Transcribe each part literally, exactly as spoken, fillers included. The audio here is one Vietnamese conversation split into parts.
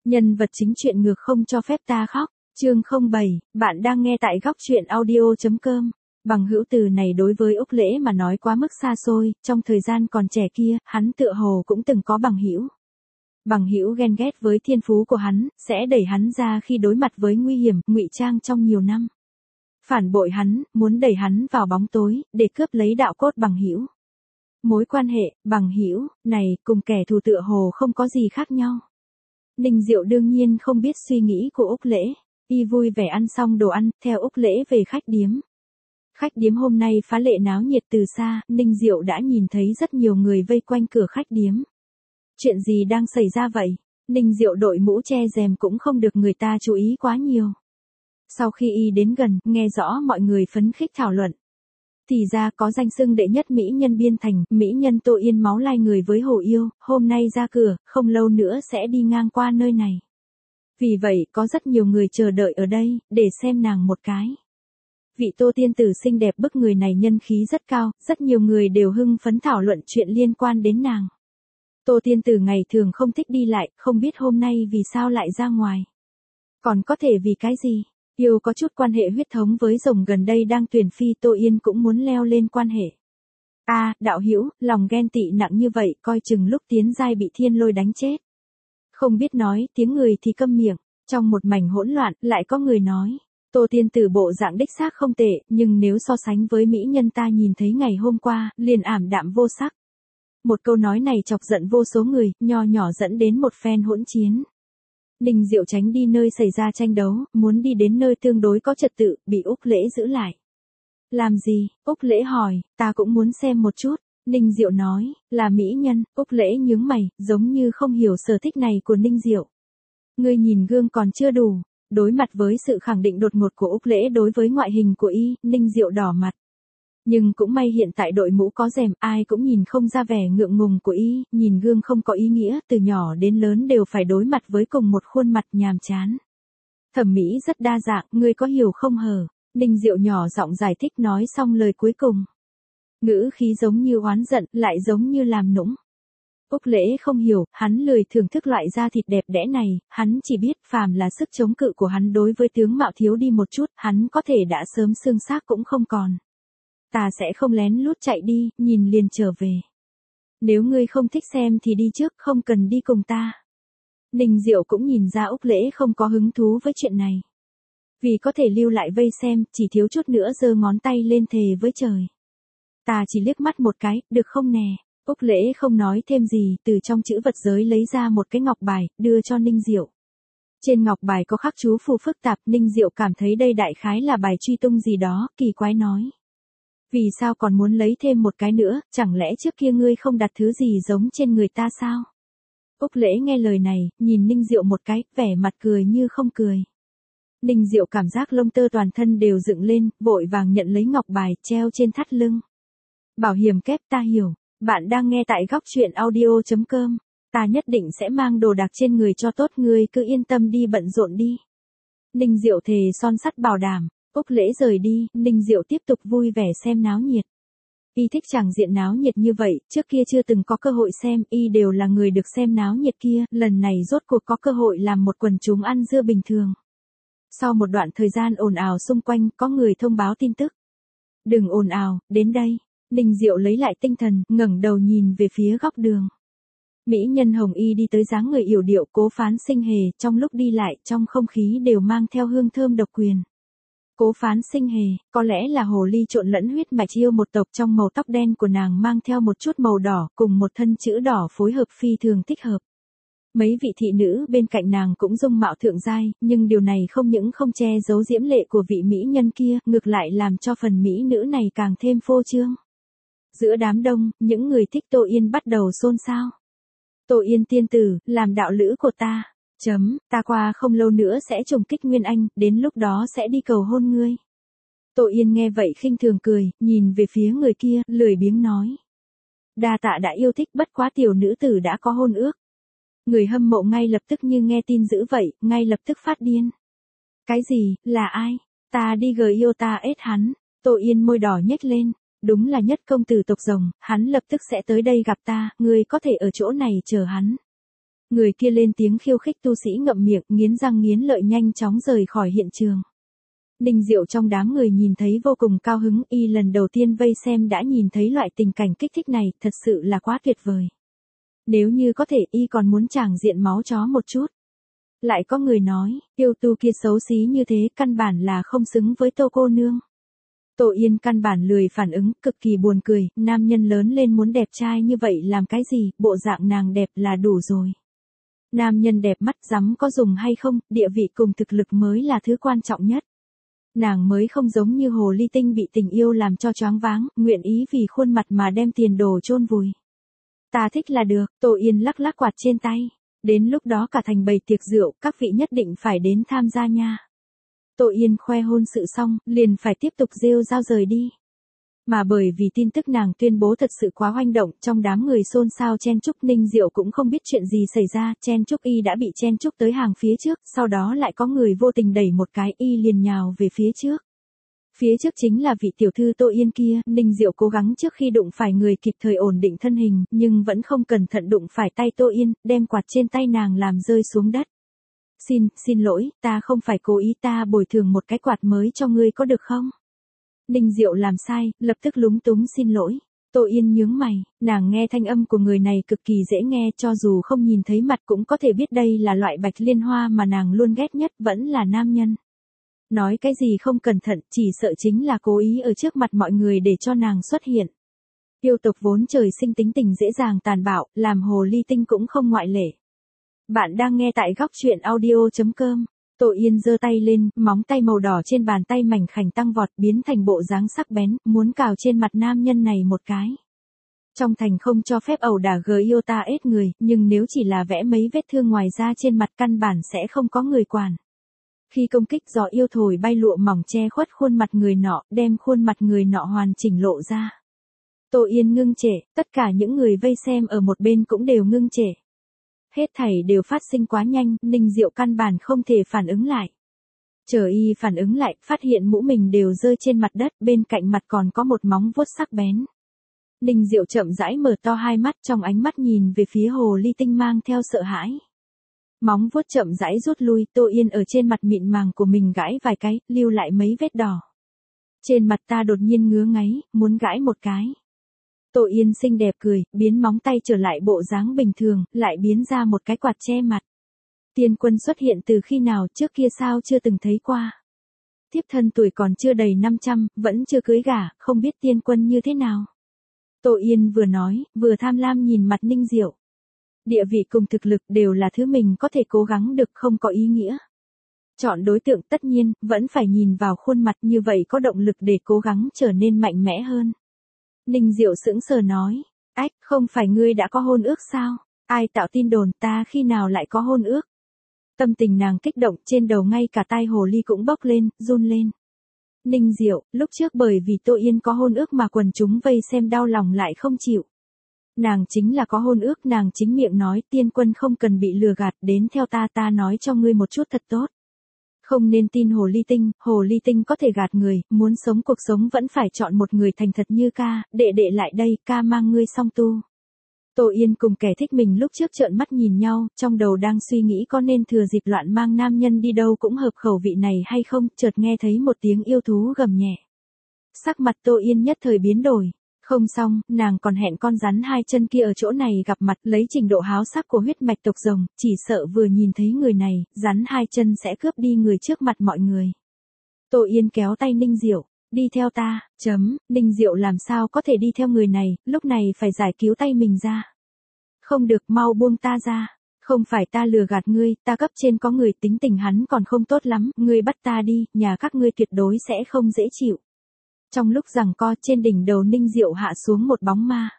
Nhân vật chính truyện ngược không cho phép ta khóc. Chương không bảy, bạn đang nghe tại góc truyện audio chấm com. Bằng hữu từ này đối với Úc Lễ mà nói quá mức xa xôi, trong thời gian còn trẻ kia, hắn tựa hồ cũng từng có bằng hữu. Bằng hữu ghen ghét với thiên phú của hắn, sẽ đẩy hắn ra khi đối mặt với nguy hiểm, ngụy trang trong nhiều năm. Phản bội hắn, muốn đẩy hắn vào bóng tối, để cướp lấy đạo cốt bằng hữu. Mối quan hệ, bằng hữu này, cùng kẻ thù tựa hồ không có gì khác nhau. Ninh Diệu đương nhiên không biết suy nghĩ của Úc Lễ, y vui vẻ ăn xong đồ ăn, theo Úc Lễ về khách điếm. Khách điếm hôm nay phá lệ náo nhiệt từ xa, Ninh Diệu đã nhìn thấy rất nhiều người vây quanh cửa khách điếm. Chuyện gì đang xảy ra vậy? Ninh Diệu đội mũ che rèm cũng không được người ta chú ý quá nhiều. Sau khi y đến gần, nghe rõ mọi người phấn khích thảo luận. Thì ra có danh xưng đệ nhất mỹ nhân Biên Thành, mỹ nhân Tô Yên máu lai người với Hồ Yêu, hôm nay ra cửa, không lâu nữa sẽ đi ngang qua nơi này. Vì vậy, có rất nhiều người chờ đợi ở đây, để xem nàng một cái. Vị Tô tiên tử xinh đẹp bức người này nhân khí rất cao, rất nhiều người đều hưng phấn thảo luận chuyện liên quan đến nàng. Tô tiên tử ngày thường không thích đi lại, không biết hôm nay vì sao lại ra ngoài. Còn có thể vì cái gì? Yêu có chút quan hệ huyết thống với rồng gần đây đang tuyển phi, Tô Yên cũng muốn leo lên quan hệ. A, à, đạo hữu, lòng ghen tị nặng như vậy, coi chừng lúc tiến giai bị thiên lôi đánh chết. Không biết nói, tiếng người thì câm miệng, trong một mảnh hỗn loạn, lại có người nói. Tô tiên tử bộ dạng đích xác không tệ, nhưng nếu so sánh với mỹ nhân ta nhìn thấy ngày hôm qua, liền ảm đạm vô sắc. Một câu nói này chọc giận vô số người, nho nhỏ dẫn đến một phen hỗn chiến. Ninh Diệu tránh đi nơi xảy ra tranh đấu, muốn đi đến nơi tương đối có trật tự, bị Úc Lễ giữ lại. Làm gì? Úc Lễ hỏi, ta cũng muốn xem một chút. Ninh Diệu nói, là mỹ nhân. Úc Lễ nhướng mày, giống như không hiểu sở thích này của Ninh Diệu. Ngươi nhìn gương còn chưa đủ. Đối mặt với sự khẳng định đột ngột của Úc Lễ đối với ngoại hình của y, Ninh Diệu đỏ mặt. Nhưng cũng may hiện tại đội mũ có rèm, ai cũng nhìn không ra vẻ ngượng ngùng của y, nhìn gương không có ý nghĩa, từ nhỏ đến lớn đều phải đối mặt với cùng một khuôn mặt nhàm chán. Thẩm mỹ rất đa dạng, ngươi có hiểu không hờ? Ninh Diệu nhỏ giọng giải thích nói xong lời cuối cùng. Ngữ khí giống như oán giận, lại giống như làm nũng. Úc Lễ không hiểu, hắn lười thưởng thức loại da thịt đẹp đẽ này, hắn chỉ biết phàm là sức chống cự của hắn đối với tướng mạo thiếu đi một chút, hắn có thể đã sớm xương xác cũng không còn. Ta sẽ không lén lút chạy đi, nhìn liền trở về. Nếu ngươi không thích xem thì đi trước, không cần đi cùng ta. Ninh Diệu cũng nhìn ra Úc Lễ không có hứng thú với chuyện này. Vì có thể lưu lại vây xem, chỉ thiếu chút nữa giơ ngón tay lên thề với trời. Ta chỉ liếc mắt một cái, được không nè? Úc Lễ không nói thêm gì, từ trong chữ vật giới lấy ra một cái ngọc bài, đưa cho Ninh Diệu. Trên ngọc bài có khắc chú phù phức tạp, Ninh Diệu cảm thấy đây đại khái là bài truy tung gì đó, kỳ quái nói. Vì sao còn muốn lấy thêm một cái nữa, chẳng lẽ trước kia ngươi không đặt thứ gì giống trên người ta sao? Úc Lễ nghe lời này, nhìn Ninh Diệu một cái, vẻ mặt cười như không cười. Ninh Diệu cảm giác lông tơ toàn thân đều dựng lên, vội vàng nhận lấy ngọc bài, treo trên thắt lưng. Bảo hiểm kép, ta hiểu, bạn đang nghe tại góc truyện audio chấm com. Ta nhất định sẽ mang đồ đạc trên người cho tốt, ngươi cứ yên tâm đi bận rộn đi. Ninh Diệu thề son sắt bảo đảm. Úc Lễ rời đi, Ninh Diệu tiếp tục vui vẻ xem náo nhiệt. Y thích tràng diện náo nhiệt như vậy, trước kia chưa từng có cơ hội xem, y đều là người được xem náo nhiệt kia, lần này rốt cuộc có cơ hội làm một quần chúng ăn dưa bình thường. Sau một đoạn thời gian ồn ào xung quanh, có người thông báo tin tức. Đừng ồn ào, đến đây. Ninh Diệu lấy lại tinh thần, ngẩng đầu nhìn về phía góc đường. Mỹ nhân Hồng Y đi tới dáng người yểu điệu, Cố Phán Sinh Hề, trong lúc đi lại, trong không khí đều mang theo hương thơm độc quyền. Cố Phán Sinh Hề, có lẽ là hồ ly trộn lẫn huyết mạch yêu một tộc, trong màu tóc đen của nàng mang theo một chút màu đỏ, cùng một thân chữ đỏ phối hợp phi thường thích hợp. Mấy vị thị nữ bên cạnh nàng cũng dung mạo thượng giai, nhưng điều này không những không che giấu diễm lệ của vị mỹ nhân kia, ngược lại làm cho phần mỹ nữ này càng thêm phô trương. Giữa đám đông, những người thích Tô Yên bắt đầu xôn xao. Tô Yên tiên tử, làm đạo lữ của ta. Chấm, ta qua không lâu nữa sẽ trùng kích Nguyên Anh, đến lúc đó sẽ đi cầu hôn ngươi. Tô Yên nghe vậy khinh thường cười, nhìn về phía người kia, lười biếng nói. Đa tạ đã yêu thích, bất quá tiểu nữ tử đã có hôn ước. Người hâm mộ ngay lập tức như nghe tin dữ vậy, ngay lập tức phát điên. Cái gì, là ai? Ta đi gờ yêu ta ết hắn. Tô Yên môi đỏ nhếch lên. Đúng là nhất công tử tộc rồng, hắn lập tức sẽ tới đây gặp ta, ngươi có thể ở chỗ này chờ hắn. Người kia lên tiếng khiêu khích, tu sĩ ngậm miệng, nghiến răng nghiến lợi nhanh chóng rời khỏi hiện trường. Ninh Diệu trong đám người nhìn thấy vô cùng cao hứng, y lần đầu tiên vây xem đã nhìn thấy loại tình cảnh kích thích này, thật sự là quá tuyệt vời. Nếu như có thể y còn muốn tràng diện máu chó một chút. Lại có người nói, yêu tu kia xấu xí như thế căn bản là không xứng với Tô cô nương. Tô Yên căn bản lười phản ứng, cực kỳ buồn cười, nam nhân lớn lên muốn đẹp trai như vậy làm cái gì, bộ dạng nàng đẹp là đủ rồi. Nam nhân đẹp mắt rắm có dùng hay không, địa vị cùng thực lực mới là thứ quan trọng nhất. Nàng mới không giống như hồ ly tinh bị tình yêu làm cho choáng váng, nguyện ý vì khuôn mặt mà đem tiền đồ chôn vùi. Ta thích là được, Tô Yên lắc lắc quạt trên tay. Đến lúc đó cả thành bầy tiệc rượu, các vị nhất định phải đến tham gia nha. Tô Yên khoe hôn sự xong, liền phải tiếp tục rêu rao rời đi. Mà bởi vì tin tức nàng tuyên bố thật sự quá hoành động, trong đám người xôn xao chen chúc, Ninh Diệu cũng không biết chuyện gì xảy ra, chen chúc y đã bị chen chúc tới hàng phía trước, sau đó lại có người vô tình đẩy một cái y liền nhào về phía trước. Phía trước chính là vị tiểu thư Tô Yên kia, Ninh Diệu cố gắng trước khi đụng phải người kịp thời ổn định thân hình, nhưng vẫn không cẩn thận đụng phải tay Tô Yên, đem quạt trên tay nàng làm rơi xuống đất. Xin, xin lỗi, ta không phải cố ý, ta bồi thường một cái quạt mới cho ngươi có được không? Ninh Diệu làm sai, lập tức lúng túng xin lỗi. Tô Yên nhướng mày, nàng nghe thanh âm của người này cực kỳ dễ nghe, cho dù không nhìn thấy mặt cũng có thể biết đây là loại bạch liên hoa mà nàng luôn ghét nhất, vẫn là nam nhân. Nói cái gì không cẩn thận, chỉ sợ chính là cố ý ở trước mặt mọi người để cho nàng xuất hiện. Yêu tộc vốn trời sinh tính tình dễ dàng tàn bạo, làm hồ ly tinh cũng không ngoại lệ. Bạn đang nghe tại góc truyện audio chấm com. Tô Yên giơ tay lên, móng tay màu đỏ trên bàn tay mảnh khảnh tăng vọt, biến thành bộ dáng sắc bén, muốn cào trên mặt nam nhân này một cái. Trong thành không cho phép ẩu đả gờ yêu ta ết người, nhưng nếu chỉ là vẽ mấy vết thương ngoài da trên mặt căn bản sẽ không có người quản. Khi công kích gió yêu thổi bay lụa mỏng che khuất khuôn mặt người nọ, đem khuôn mặt người nọ hoàn chỉnh lộ ra. Tô Yên ngưng trệ, tất cả những người vây xem ở một bên cũng đều ngưng trệ. Hết thảy đều phát sinh quá nhanh, Ninh Diệu căn bản không thể phản ứng lại. Chờ y phản ứng lại, phát hiện mũ mình đều rơi trên mặt đất, bên cạnh mặt còn có một móng vuốt sắc bén. Ninh Diệu chậm rãi mở to hai mắt, trong ánh mắt nhìn về phía hồ ly tinh mang theo sợ hãi. Móng vuốt chậm rãi rút lui, Tô Yên ở trên mặt mịn màng của mình gãi vài cái, lưu lại mấy vết đỏ. Trên mặt ta đột nhiên ngứa ngáy, muốn gãi một cái. Tô Yên xinh đẹp cười, biến móng tay trở lại bộ dáng bình thường, lại biến ra một cái quạt che mặt. Tiên quân xuất hiện từ khi nào, trước kia sao chưa từng thấy qua. Thiếp thân tuổi còn chưa đầy năm trăm, vẫn chưa cưới gả, không biết tiên quân như thế nào. Tô Yên vừa nói, vừa tham lam nhìn mặt Ninh Diệu. Địa vị cùng thực lực đều là thứ mình có thể cố gắng được, không có ý nghĩa. Chọn đối tượng tất nhiên, vẫn phải nhìn vào khuôn mặt, như vậy có động lực để cố gắng trở nên mạnh mẽ hơn. Ninh Diệu sững sờ nói, ách, không phải ngươi đã có hôn ước sao? Ai tạo tin đồn, ta khi nào lại có hôn ước? Tâm tình nàng kích động, trên đầu ngay cả tai hồ ly cũng bốc lên, run lên. Ninh Diệu, lúc trước bởi vì Tô Yên có hôn ước mà quần chúng vây xem đau lòng lại không chịu. Nàng chính là có hôn ước, nàng chính miệng nói, tiên quân không cần bị lừa gạt, đến theo ta, ta nói cho ngươi một chút thật tốt. Không nên tin hồ ly tinh, hồ ly tinh có thể gạt người, muốn sống cuộc sống vẫn phải chọn một người thành thật như ca, đệ đệ lại đây, ca mang ngươi song tu. Tô Yên cùng kẻ thích mình lúc trước trợn mắt nhìn nhau, trong đầu đang suy nghĩ có nên thừa dịp loạn mang nam nhân đi đâu cũng hợp khẩu vị này hay không, chợt nghe thấy một tiếng yêu thú gầm nhẹ. Sắc mặt Tô Yên nhất thời biến đổi. Không xong, nàng còn hẹn con rắn hai chân kia ở chỗ này gặp mặt, lấy trình độ háo sắc của huyết mạch tộc rồng, chỉ sợ vừa nhìn thấy người này, rắn hai chân sẽ cướp đi người trước mặt mọi người. Tô Yên kéo tay Ninh Diệu, đi theo ta, chấm, Ninh Diệu làm sao có thể đi theo người này, lúc này phải giải cứu tay mình ra. Không được, mau buông ta ra, không phải ta lừa gạt ngươi, ta cấp trên có người tính tình hắn còn không tốt lắm, ngươi bắt ta đi, nhà các ngươi tuyệt đối sẽ không dễ chịu. Trong lúc giằng co, trên đỉnh đầu Ninh Diệu hạ xuống một bóng ma.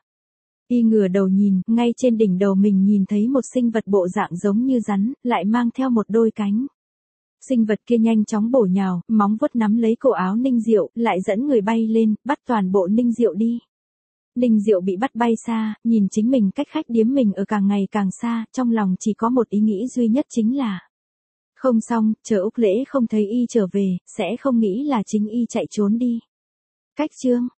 Y ngửa đầu nhìn, ngay trên đỉnh đầu mình nhìn thấy một sinh vật bộ dạng giống như rắn, lại mang theo một đôi cánh. Sinh vật kia nhanh chóng bổ nhào, móng vuốt nắm lấy cổ áo Ninh Diệu, lại dẫn người bay lên, bắt toàn bộ Ninh Diệu đi. Ninh Diệu bị bắt bay xa, nhìn chính mình cách khách điếm mình ở càng ngày càng xa, trong lòng chỉ có một ý nghĩ duy nhất chính là không xong, chờ Úc Lễ không thấy y trở về, sẽ không nghĩ là chính y chạy trốn đi. Cách chương